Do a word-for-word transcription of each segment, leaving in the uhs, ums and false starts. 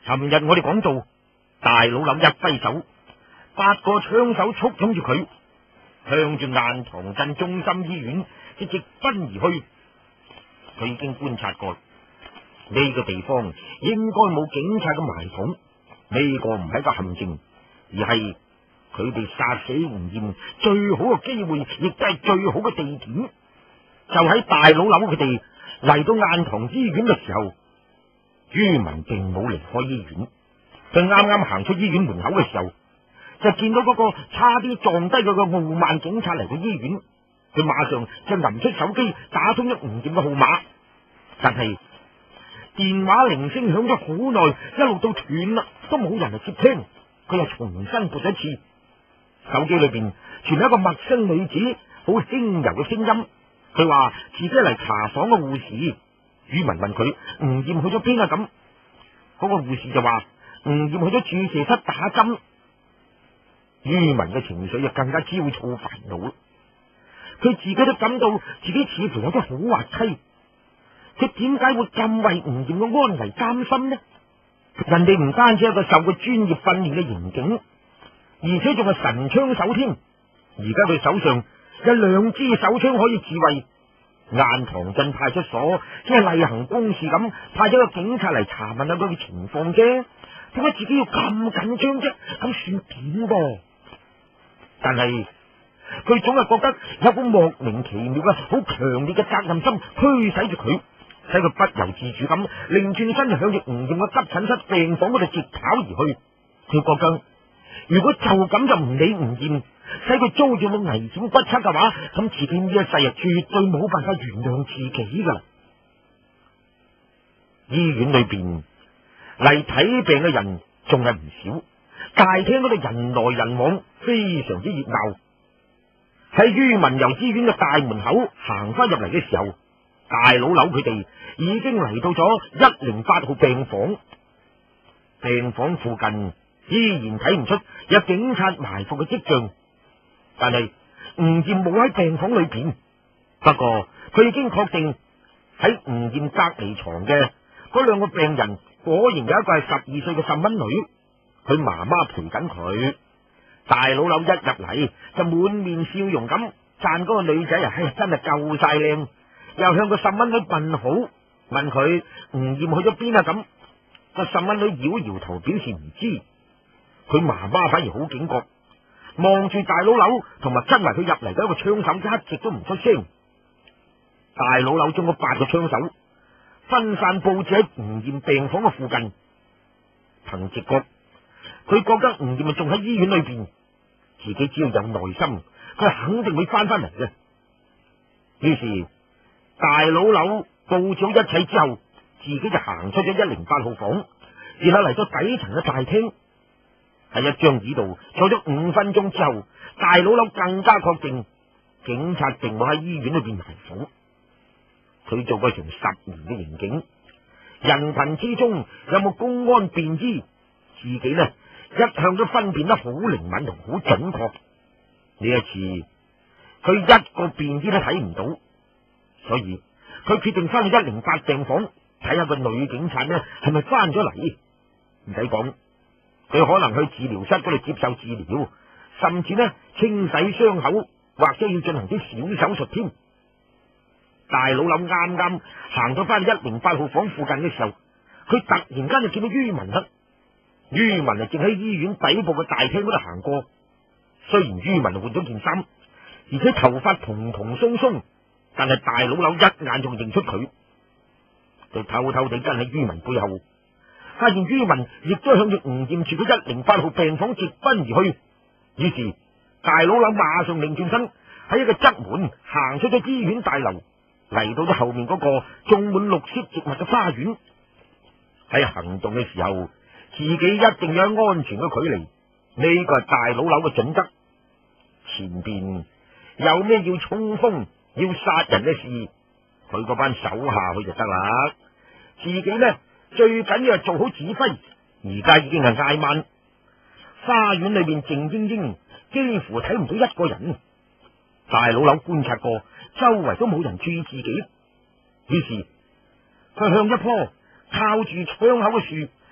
尋日我哋講到，大老柳一揮手，八個槍手簇擁住佢，向住雁塘鎮中心醫院即直奔而去。佢已經觀察過呢個地方應該冇警察嘅埋伏，呢個唔係一個陷阱，而係佢哋殺死吳艷最好嘅機會，亦都係最好嘅地點。就喺大老柳佢哋嚟到雁塘醫院嘅時候，于文並冇離開醫院。佢啱啱行出醫院門口嘅時候，就見到嗰個差啲撞低佢嘅傲慢警察嚟到醫院。佢馬上就揞出手機打通咗吳艷嘅號碼，但係電話鈴聲響咗好耐，一路到斷啦，都冇人嚟接聽。佢又重新撥一次，手機裏邊傳嚟一個陌生女子好輕柔嘅聲音。佢話自己嚟查房嘅護士。于文問佢吳艷去咗邊啊？咁嗰個護士就話吳艷去咗注射室打針。于文嘅情緒就更加焦躁煩惱。佢自己都感到自己似乎有啲好滑稽。佢點解會咁為吳艷嘅安危擔心呢？人哋唔單止係個受過專業訓練嘅刑警，而且仲係神槍手添。而家佢手上有兩支手槍可以自衛。雁塘鎮派出所只係例行公事咁派咗個警察嚟查問下佢嘅情況啫，點解自己要咁緊張啫？咁算點噃？但係佢總係覺得有股莫名其妙嘅好強烈嘅責任心驅使住佢，使佢不由自主咁擰轉身向住吳艷嘅急診室病房嗰度直跑而去。佢覺得如果就咁就唔理吳艷，使佢遭住個危險不測嘅話，咁自己呢一世啊絕對冇辦法原諒自己噶啦。醫院裏邊嚟睇病嘅人仲係唔少，大廳嗰度人來人往，非常之熱鬧。喺于文由醫院嘅大門口行翻入嚟嘅時候，大老柳佢哋已經嚟到咗一零八號病房。病房附近依然睇唔出有警察埋伏嘅跡象，但係吳艷冇喺病房裏邊。不過佢已經確定喺吳艷隔離床嘅嗰兩個病人，果然有一個係十二歲嘅細蚊女，佢媽媽陪緊佢。大老柳一入嚟就滿面笑容咁讚嗰個女仔啊，唉，真係夠晒靚，又向個細蚊女問好，問佢吳艷去咗邊啊？咁個細蚊女搖搖頭表示唔知。佢媽媽反而好警覺，望住大老柳同埋跟埋佢入嚟嘅一個槍手，一直都唔出聲。大老柳將嗰八個槍手分散佈置喺吳艷病房嘅附近，憑直覺佢覺得吳艷仲喺醫院裏邊，自己只要有耐心，佢肯定會翻返嚟嘅。於是大老柳佈置好一切之後，自己就行出咗一零八號房，然後嚟到底層嘅大廳，喺一張椅度坐咗五分鐘之後，大老柳更加確定警察並冇喺醫院裏邊埋伏。佢做過成十年嘅刑警，人群之中有冇公安便衣，自己呢一向都分辨得好靈敏同好準確。呢一次佢一個便衣都睇唔到，所以佢決定翻去一零八病房睇下個女警察呢係咪翻咗嚟。唔使講，佢可能去治療室嗰度接受治療，甚至呢清洗傷口，或者要進行啲小手術添。大老柳啱啱行到翻一零八號房附近嘅時候，佢突然間就見到于文啦。于文啊正喺醫院底部嘅大廳嗰度行過。雖然于文換咗件衫，而且頭髮蓬蓬鬆鬆，但係大老柳一眼仲認出佢。佢偷偷地跟喺于文背後，發現于文亦都向住吳艷住嘅一零八號病房直奔而去。於是大老柳馬上擰轉身，喺一個側門行出咗醫院大樓，嚟到咗後面嗰個種滿綠色植物嘅花園。喺行動嘅時候，自己一定要喺安全嘅距離，呢個係大老柳嘅準則。前邊有咩要衝鋒、要殺人嘅事，佢嗰班手下去就得啦。自己呢最緊要係做好指揮。而家已經係挨晚，花園裏邊靜英英，幾乎睇唔到一個人。大老柳觀察過，周圍都冇人注意自己，於是佢向一棵靠住窗口嘅樹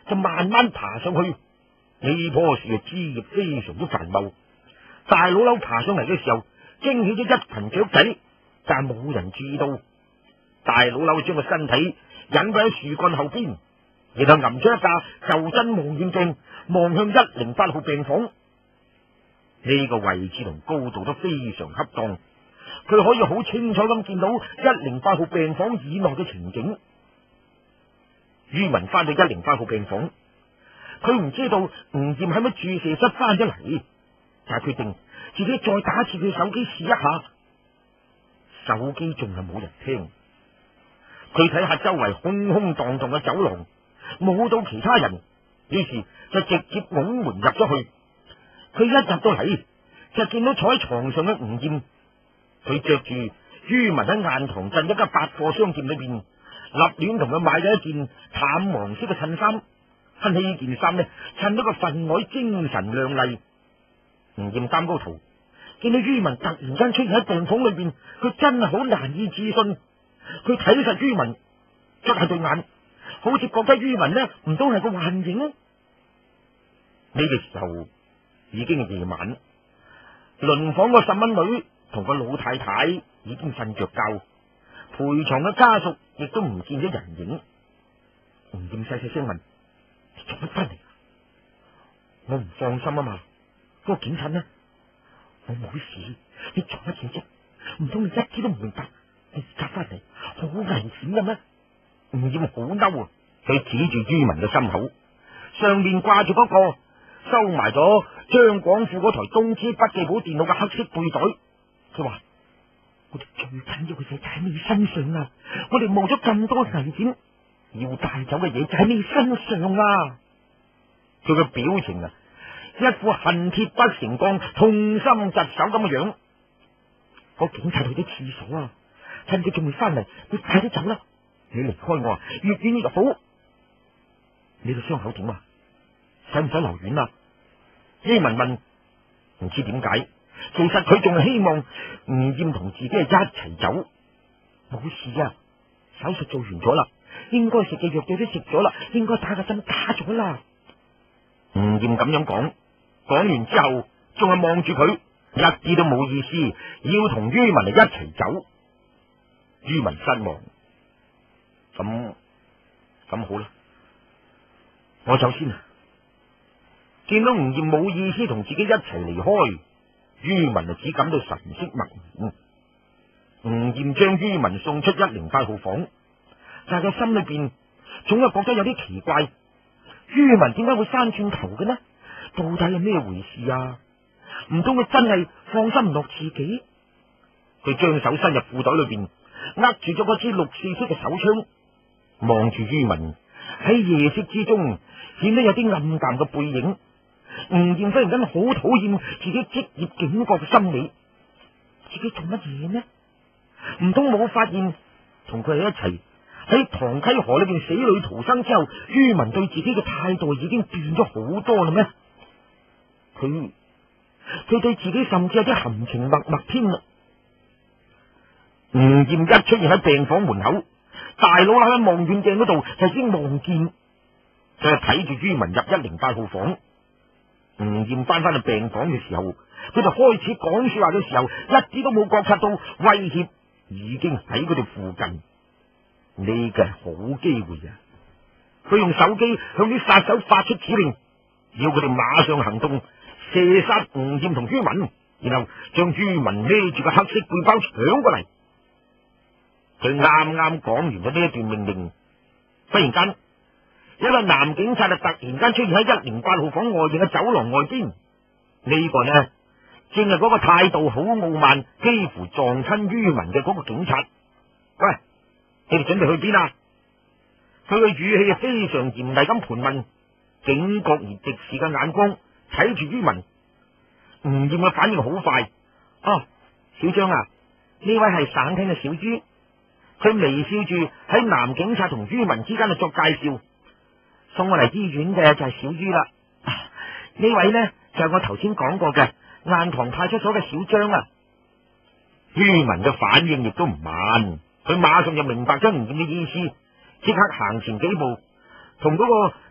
就慢慢爬上去。呢棵樹嘅枝葉非常之繁茂，大老朽爬上嚟嘅時候，驚起咗一群雀仔，但係冇人注意到。大老朽將個身體隱蔽喺樹幹後邊，然後揞出一架袖珍望遠鏡，望向一零八號病房。呢個位置同高度都非常恰當，佢可以好清楚咁見到一零八號病房以內嘅情景。于文翻到一零八號病房，佢唔知道吳艷喺乜注射室翻咗嚟，但係決定自己再打次佢手機試一下。手機仲係冇人聽，佢睇下周圍空空蕩蕩嘅走廊，冇到其他人，於是就直接拱門入咗去。佢一入到嚟，就見到坐喺床上嘅吳艷，佢着住于文喺雁塘鎮一家百貨商店裏邊立亂同佢買咗一件淡黃色嘅襯衫，襯起呢件衫呢，襯到個份外精神亮麗。吳艷擔高頭，見到于文突然間出現喺病房裏邊，佢真係好難以置信。佢睇實于文，捽下對眼，好似覺得于文呢唔通係個幻影。呢個時候已經係夜晚，鄰房個十蚊女同個老太太已經瞓着覺，陪床嘅家屬亦都唔見咗人影。吳艷細細聲問：你做乜翻嚟？我唔放心啊嘛，嗰個警察呢？我冇事，你做乜嘢啫？唔通你一啲都唔明白？你而家翻嚟好危險嘅咩？吳艷好嬲啊！佢指住于文嘅心口，上面掛住嗰個收埋咗張廣富嗰台東芝筆記簿電腦嘅黑色背袋。佢話：我哋最緊要嘅嘢就喺你身上啊！我哋冒咗咁多危險，要帶走嘅嘢就喺你身上啊！佢嘅表情啊，一副恨鐵不成鋼、痛心疾首咁嘅樣。個警察去咗廁所啊！趁佢仲未翻嚟，你快啲走啦！你離開我啊，越遠越好。你個傷口點啊？使唔使留院啊？于文問。唔知點解，其實佢仲係希望吳艷同自己係一齊走。冇事啊，手術做完咗啦，應該食嘅藥都都食咗啦，應該打嘅針打咗啦。吳艷咁樣講，講完之後仲係望住佢，一啲都冇意思要同于文嚟一齊走。于文失望，咁咁好啦，我走先啊。見到吳艷冇意思同自己一齊離開，于文就只感到神色默然。吳艷將于文送出一零八號房，但係佢心裏邊總係覺得有啲奇怪，于文點解會翻轉頭嘅呢？到底係咩回事啊？唔通佢真係放心唔落自己？佢將手伸入褲袋裏邊，握住咗嗰支六四式嘅手槍，望住于文喺夜色之中顯得有啲暗淡嘅背影。吳艷忽然間好討厭自己職業警覺嘅心理，自己做乜嘢呢？唔通冇發現同佢喺一齊喺唐溪河裏邊死裏逃生之後，于文對自己嘅態度已經變咗好多啦咩？佢佢對自己甚至有啲含情脈脈添啦。吳艷一出現喺病房門口，大佬喺望遠鏡嗰度就已經望見，就係睇住于文入一零八號房。吳艷翻翻去病房嘅時候，佢就開始講說話嘅時候，一啲都冇覺察到威脅已經喺佢哋附近。呢個係好機會啊！佢用手機向啲殺手發出指令，要佢哋馬上行動，射殺吳艷同于文，然後將于文孭住個黑色背包搶過嚟。佢啱啱講完咗呢一段命令，忽然間一個男警察就突然間出現喺一零八號房外邊嘅走廊外邊。呢個呢，正係嗰個態度好傲慢，幾乎撞親于文嘅嗰個警察。喂，你哋準備去邊啊？佢嘅語氣係非常嚴厲咁盤問，警覺而直視嘅眼光睇住于文。吳艷嘅反應好快。哦，小張啊，呢位係省廳嘅小于。佢微笑住喺男警察同于文之間去作介紹。送我嚟醫院嘅就係小于啦。呢、啊、位呢，就係我頭先講過嘅雁塘派出所嘅小張啊。于文嘅反應亦都唔慢，佢馬上就明白咗吳艷嘅意思，即刻行前幾步，同嗰個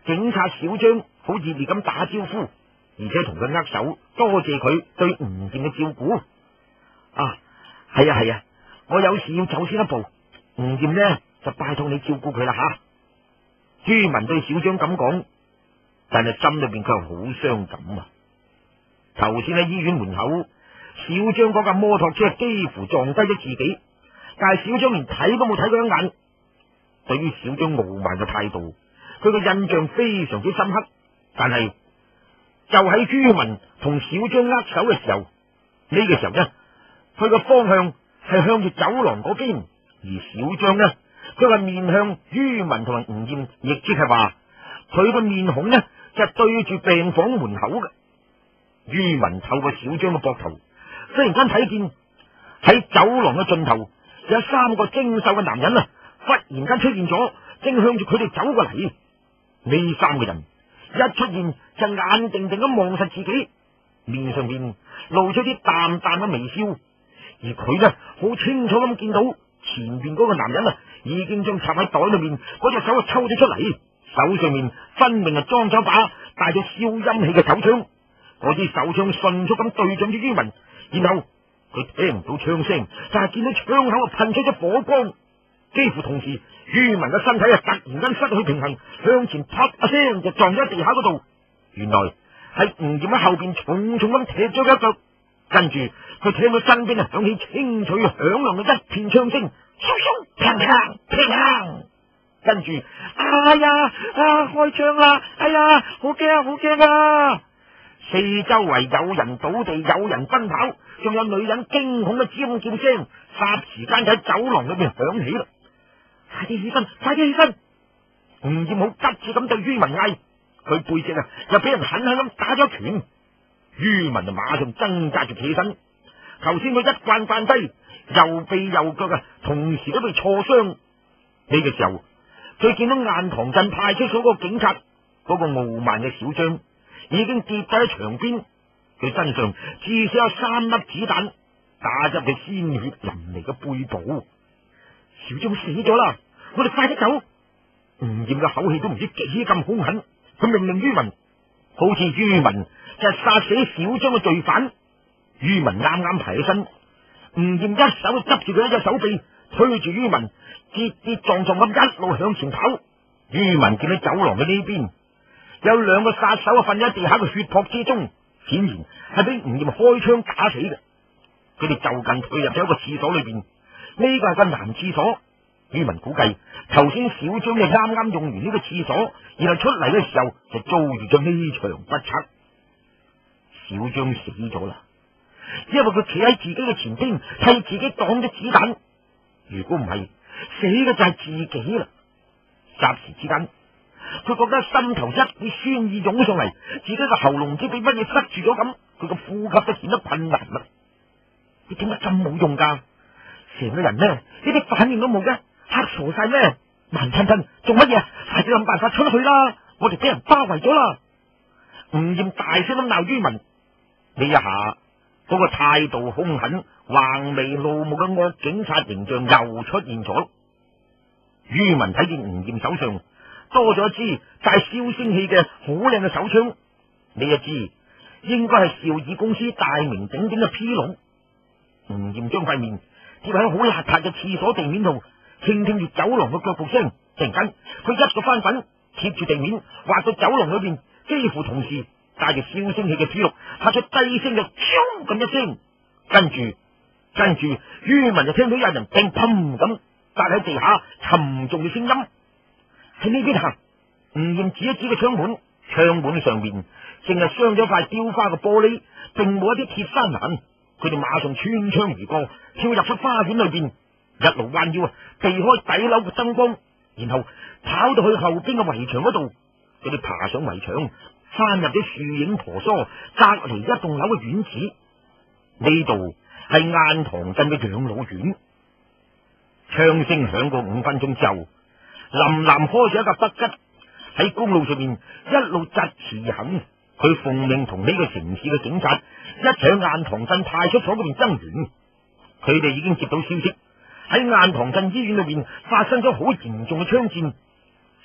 警察小張好熱烈咁打招呼，而且同佢握手，多謝佢對吳艷嘅照顧。啊，係啊係啊，我有事要走先一步，吳艷呢就拜託你照顧佢啦吓。于文對小張咁講，但係心裏邊佢係好傷感啊。頭先喺醫院門口，小張嗰架摩托車幾乎撞低咗自己，但係小張連睇都冇睇佢一眼。對於小張傲慢嘅態度，佢嘅印象非常之深刻。但係就喺于文同小張握手嘅時候，呢個時候呢，佢嘅方向係向住走廊嗰邊，而小張呢，佢係面向于文同埋吳艷，亦即係話佢嘅面孔呢就係對住病房門口嘅。于文透過小張嘅膊頭，忽然間睇見喺走廊嘅盡頭有三個精瘦嘅男人啊，忽然間出現咗，正向住佢哋走過嚟。呢三個人一出現就眼定定咁望實自己，面上面露出啲淡淡嘅微笑，而佢呢好清楚咁見到前邊嗰個男人啊，已經將插喺袋裏面嗰隻手啊抽咗出嚟，手上面分明係裝咗把帶住消音器嘅手槍。嗰支手槍迅速咁對準咗于文，然後佢聽唔到槍聲，但係見到槍口啊噴出咗火光。幾乎同時，于文嘅身體啊突然間失去平衡，向前啪一聲就撞咗喺地下嗰度。原來係吳艷喺後邊重重咁踢咗佢一腳，跟住佢聽到身邊啊響起清脆響亮嘅一片槍聲，嗖嗖砰砰砰砰，跟住哎呀啊開槍啦！哎呀好驚啊好驚啊！四周圍有人倒地，有人奔跑，仲有女人驚恐嘅尖叫聲，霎時間就喺走廊裏邊響起啦！快啲起身，快啲起身！吳艷好急切咁對于文嗌，佢背脊啊又俾人狠狠咁打咗一拳。于文就馬上掙扎住起身，頭先佢一慣慣低，右臂右腳啊同時都被挫傷。呢個時候，佢見到雁塘鎮派出所嗰個警察，嗰個傲慢嘅小張已經跌低喺牆邊，佢身上至少有三粒子彈打入佢鮮血淋漓嘅背部。小張死咗啦！我哋快啲走！吳艷嘅口氣都唔知幾咁兇狠，佢命令于文，好似于文就係殺死小張嘅罪犯。于文啱啱爬起身，吳艷一手執住佢一隻手臂，推住于文跌跌撞撞咁一路向前跑。于文見到走廊嘅呢邊有兩個殺手啊瞓喺地下嘅血泊之中，顯然係俾吳艷開槍打死嘅。佢哋就近退入咗一個廁所裏邊，呢個係個男廁所。于文估計頭先小張就啱啱用完呢個廁所，然後出嚟嘅時候就遭遇咗呢場不測。小張死咗啦，因為佢企喺自己嘅前邊替自己擋咗子彈。如果唔係，死嘅就係自己啦。霎時之間，佢覺得心頭一股酸意湧上嚟，自己個喉嚨唔知俾乜嘢塞住咗咁，佢個呼吸都顯得困難啦。你點解咁冇用噶？成個人呢，呢啲反應都冇嘅，嚇傻晒咩？慢吞吞做乜嘢？快啲諗辦法出去啦！我哋俾人包圍咗啦！吳艷大聲咁鬧于文，呢一下嗰個態度兇狠、橫眉怒目嘅惡警察形象又出現咗。于文睇見吳艷手上多咗一支帶消聲器嘅好靚嘅手槍，呢一支應該係兆爾公司大名鼎鼎嘅 P 六。吳艷將塊面貼喺好邋遢嘅廁所地面度，傾聽住走廊嘅腳步聲。突然間，佢一個翻滾貼住地面，滑到走廊裏邊，幾乎同時帶住消聲器嘅 P 六發出低聲嘅啾咁一聲，跟住跟住于文就聽到有人砰砰咁砸喺地下沉重嘅聲音。喺呢邊行，吳艷指一指個窗門，窗門上面淨係鑲咗塊雕花嘅玻璃，並冇一啲鐵山欄。佢哋馬上穿窗而過，跳入咗花園裏邊，一路彎腰啊，避開底樓嘅燈光，然後跑到去後邊嘅圍牆嗰度。佢哋爬上圍牆，翻入啲樹影婆娑、隔籬一棟樓嘅院子。呢度係雁塘鎮嘅養老院。槍聲響過五分鐘之後，林林開咗一架北吉喺公路上面一路疾馳而行。佢奉命同呢個城市嘅警察一齊喺雁塘鎮派出所嗰邊增援。佢哋已經接到消息，喺雁塘鎮醫院裏邊發生咗好嚴重嘅槍戰。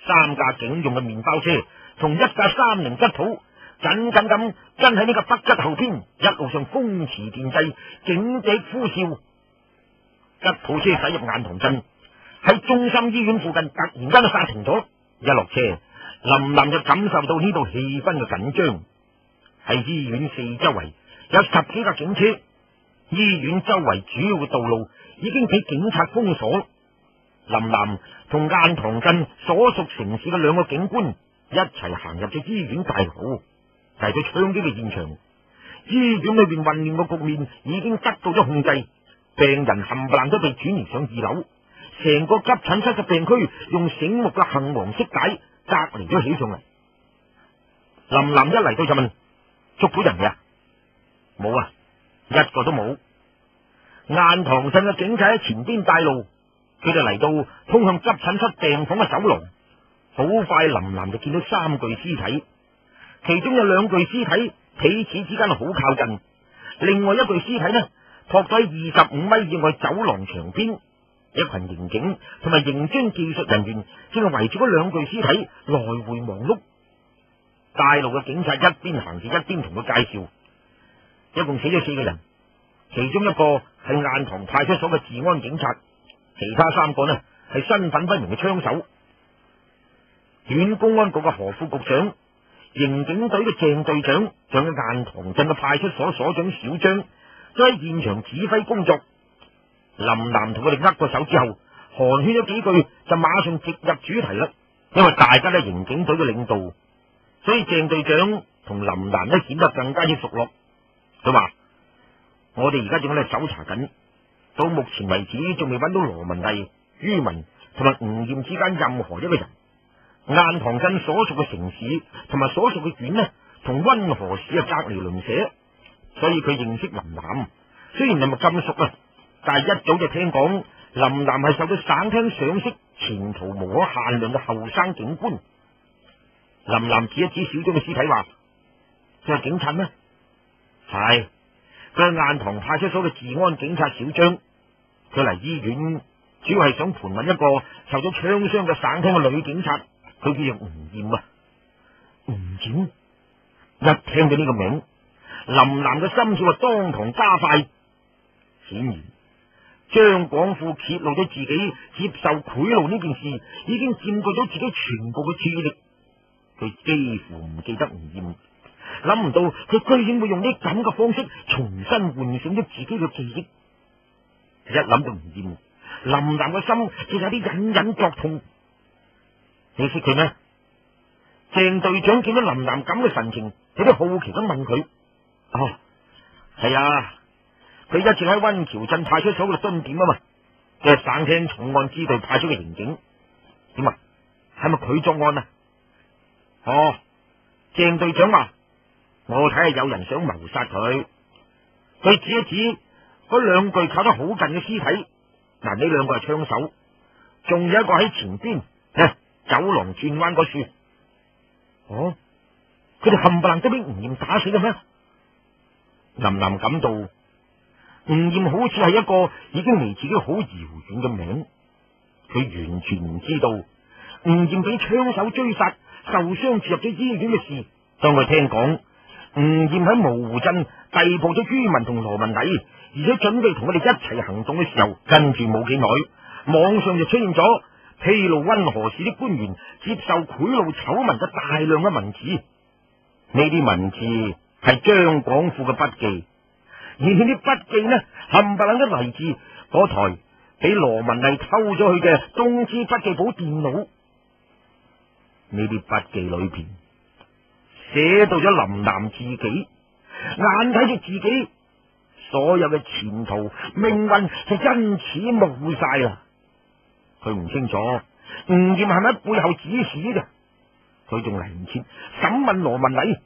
三架警用嘅麵包車同一架三菱吉普緊緊咁跟喺呢個北吉後邊，一路上風馳電掣，警笛呼嘯。吉普車駛入雁塘鎮，喺中心醫院附近突然間就剎停咗。一落車，林林就感受到呢度氣氛嘅緊張。喺醫院四周圍有十幾架警車，醫院周圍主要嘅道路已經俾警察封鎖。林林同雁塘鎮所屬城市嘅兩個警官一齊行入咗醫院大樓，嚟到槍擊嘅現場。醫院裏邊混亂嘅局面已經得到咗控制，病人冚唪唥都被轉移上二樓，成個急診室嘅病區用醒目嘅杏黃色帶隔離咗起上嚟。林林一嚟到就問：捉到人嘅？冇啊，一個都冇。雁塘鎮嘅警察喺前邊帶路，佢哋嚟到通向急診室病房嘅走廊。好快，林林就見到三具屍體，其中有兩具屍體彼此之間好靠近，另外一具屍體呢，托咗喺二十五米以外走廊牆邊。一群刑警同埋刑偵技術人員正係圍住嗰兩具屍體來回忙碌。帶路嘅警察一邊行住一邊同佢介紹，一共死咗四個人，其中一個係雁塘派出所嘅治安警察，其他三個呢係身份不明嘅槍手。縣公安局嘅何副局長、刑警隊嘅鄭隊長，仲有雁塘鎮嘅派出所所長小張，都喺現場指揮工作。林南同佢哋握過手之後，寒暄咗幾句，就馬上直入主題啦。因為大家都係刑警隊嘅領導，所以鄭隊長同林南呢顯得更加之熟絡。佢話：我哋而家仲喺度搜查緊，到目前為止仲未揾到羅文麗、于文同埋吳艷之間任何一個人。雁塘鎮所屬嘅城市同埋所屬嘅縣呢，同溫河市啊隔籬鄰舍，所以佢認識林南。雖然唔係咁熟啊，但係一早就聽講林南係受到省廳賞識、前途無可限量嘅後生警官。林南指一指小張嘅屍體，話：佢係警察咩？係，佢係雁塘派出所嘅治安警察小張。佢嚟醫院主要係想盤問一個受咗槍傷嘅省廳嘅女警察，佢叫做吳艷啊。吳艷一聽到呢個名，林南嘅心跳啊當堂加快。顯然張廣富揭露咗自己接受賄賂呢件事，已經佔據咗自己全部嘅注意力。佢幾乎唔記得吳艷，諗唔到佢居然會用呢咁嘅方式重新喚醒咗自己嘅記憶。一諗到吳艷，林南嘅心就有啲隱隱作痛。你識佢咩？鄭隊長見到林南咁嘅神情，有啲好奇咁問佢：哦，係啊，佢一直喺溫橋鎮派出所度蹲點啊嘛，佢係省廳重案支隊派出嘅刑警。點啊？係咪佢作案啊？哦，鄭隊長話：我睇下有人想謀殺佢。佢指一指嗰兩具靠得好近嘅屍體，嗱，呢兩個係槍手，仲有一個喺前邊，啊，走廊轉彎嗰處。哦，佢哋冚唪唥都俾吳艷打死嘅咩？林林感到吳艷好似係一個已經離自己好遙遠嘅名，佢完全唔知道吳艷俾槍手追殺受傷住入咗醫院嘅事。當佢聽講吳艷喺蕪湖鎮逮捕咗于文同羅文禮，而且準備同佢哋一齊行動嘅時候，跟住冇幾耐，網上就出現咗披露溫河市啲官員接受賄賂醜聞嘅大量嘅文字。呢啲文字係張廣富嘅筆記，而呢啲筆記呢，冚唪唥都嚟自嗰台俾羅文麗偷咗去嘅東芝筆記簿電腦。呢啲筆記裏邊寫到咗林南自己，眼睇住自己所有嘅前途命運就因此冇晒啦。佢唔清楚吳艷係咪喺背後指使嘅，佢仲嚟唔切審問羅文禮。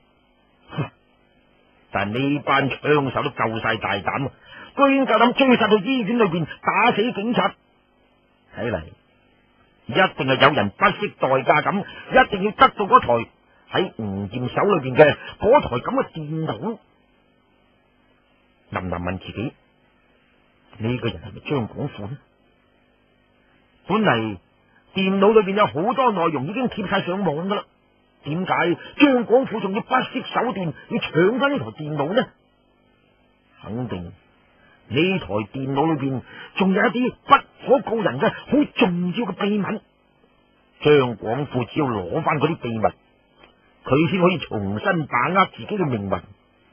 但呢班槍手都夠晒大膽，居然夠膽追殺到醫院裏邊打死警察。睇嚟一定係有人不惜代價咁，一定要得到嗰台喺吳艷手裏邊嘅嗰台咁嘅電腦。林林問自己：呢個人係咪張廣富呢？本嚟電腦裏邊有好多內容已經貼晒上網噶啦，點解張廣富仲要不惜手段要搶翻呢台電腦呢？肯定呢台電腦裏邊仲有一啲不可告人嘅好重要嘅秘密，張廣富只要攞翻嗰啲秘密，佢先可以重新把握自己嘅命運。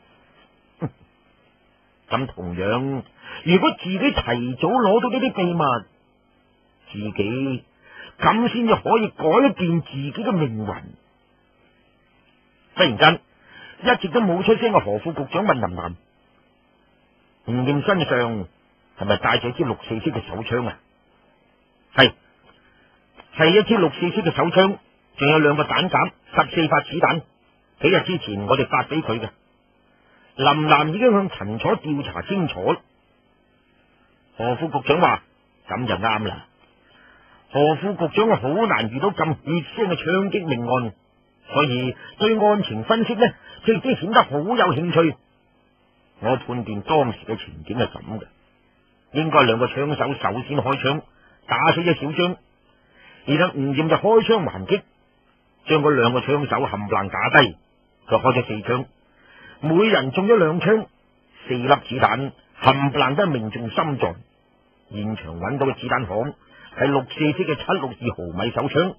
咁同樣，如果自己提早攞到呢啲秘密，自己咁先至可以改變自己嘅命運。忽然間，一直都冇出聲嘅何副局長問林南：吳艷身上係咪帶住一支六四式嘅手槍啊？係，係一支六四式嘅手槍，仲有兩個彈夾，十四發子彈。幾日之前我哋發俾佢嘅。林南已經向陳楚調查清楚。何副局長話：咁就啱啦。何副局長好難遇到咁血腥嘅槍擊命案，所以對案情分析呢，佢亦都顯得好有興趣。我判斷當時嘅情景係咁嘅，應該兩個槍手首先開槍打死咗小張，然後吳艷就開槍還擊，將嗰兩個槍手冚唪唥打低。佢開咗四槍，每人中咗兩槍，四粒子彈冚唪唥都命中心臟。現場揾到嘅子彈孔係六四式嘅七六二毫米手槍。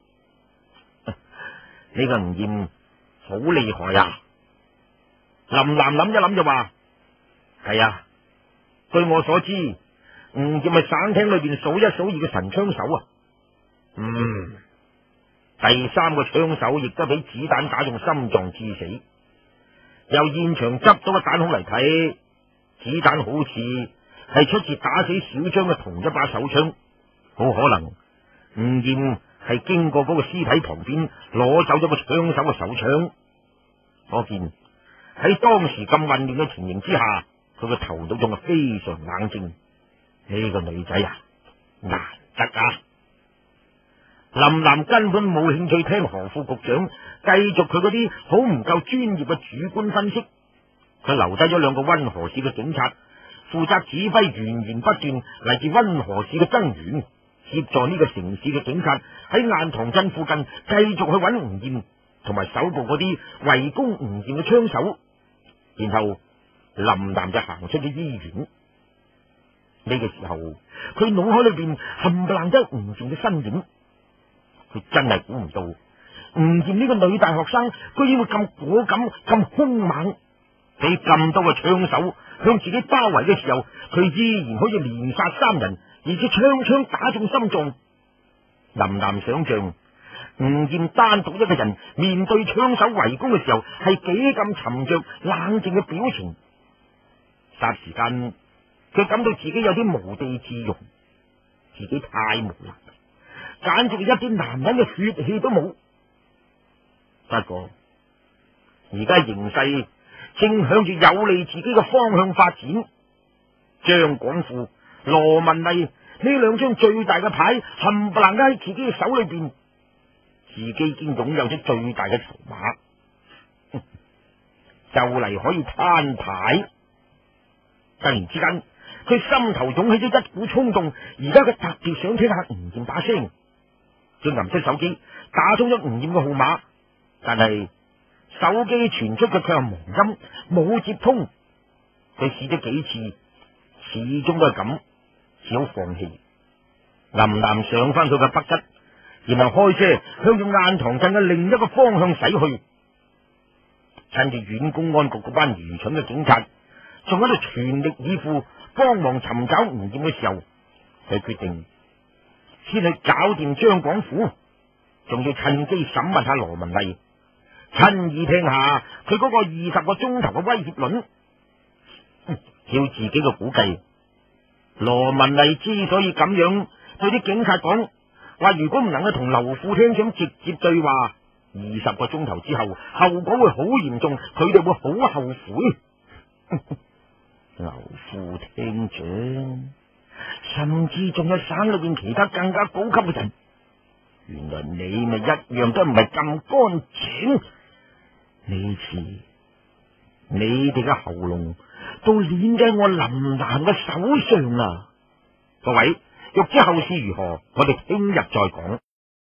呢個吳艷好厲害啊！林南諗一諗就話：係啊，據我所知，吳艷係省廳裏邊數一數二嘅神槍手啊。嗯，第三個槍手亦都俾子彈打中心臟致死。由現場執到嘅彈孔嚟睇，子彈好似係出自打死小張嘅同一把手槍，好可能吳艷係經過嗰個屍體旁邊攞走咗個槍手嘅手槍。可見喺當時咁混亂嘅情形之下，佢個頭腦仲係非常冷靜。呢個女仔啊，難得啊！林南根本冇興趣聽何副局長繼續佢嗰啲好唔夠專業嘅主觀分析，佢留低咗兩個溫和市嘅警察，負責指揮源源不斷嚟自溫和市嘅增援，協助呢個城市嘅警察喺雁塘鎮附近繼續去揾吳艷，同埋搜捕嗰啲圍攻吳艷嘅槍手。然後林南就行出咗醫院。呢個時候，佢腦海裏邊冚唪唥都係吳艷嘅身影。佢真係估唔到，吳艷呢個女大學生居然會咁果敢、咁兇猛，俾咁多個槍手向自己包圍嘅時候，佢依然可以連殺三人，而且槍槍打中心臟。林南想象吳艷單獨一個人面對槍手圍攻嘅時候，係幾咁沉着冷靜嘅表情。霎時間，佢感到自己有啲無地自容，自己太無能，簡直係一啲男人嘅血氣都冇。不過而家形勢正向住有利自己嘅方向發展，張廣富、羅文麗呢兩張最大嘅牌冚唪唥喺自己嘅手裏邊，自己已經擁有咗最大嘅籌碼，就嚟可以攤牌。突然之間，佢心頭湧起咗一股衝動，而家佢特別想聽下吳艷把聲，就揞出手機打通咗吳艷嘅號碼，但係手機傳出嘅卻係忙音，冇接通。佢試咗幾次，始終都係咁，只好放棄。林南上翻佢嘅北吉，然後開車向住雁塘鎮嘅另一個方向駛去。趁住縣公安局嗰班愚蠢嘅警察仲喺度全力以赴幫忙尋找吳艷嘅時候，佢決定先去搞掂張廣富，仲要趁機審問下羅文麗，親耳聽下佢嗰個二十個鐘頭嘅威脅論。照自己嘅估計，羅文麗之所以咁樣對啲警察講話，如果唔能夠同劉副廳長直接對話，二十個鐘頭之後後果會好嚴重，佢哋會好後悔。劉副廳長，甚至仲有省裏邊其他更加高級嘅人，原來你咪一樣都唔係咁乾淨。呢次你哋嘅喉嚨都捏喺我林南嘅手上啊！各位， 欲知後事如何，我哋聽日再講。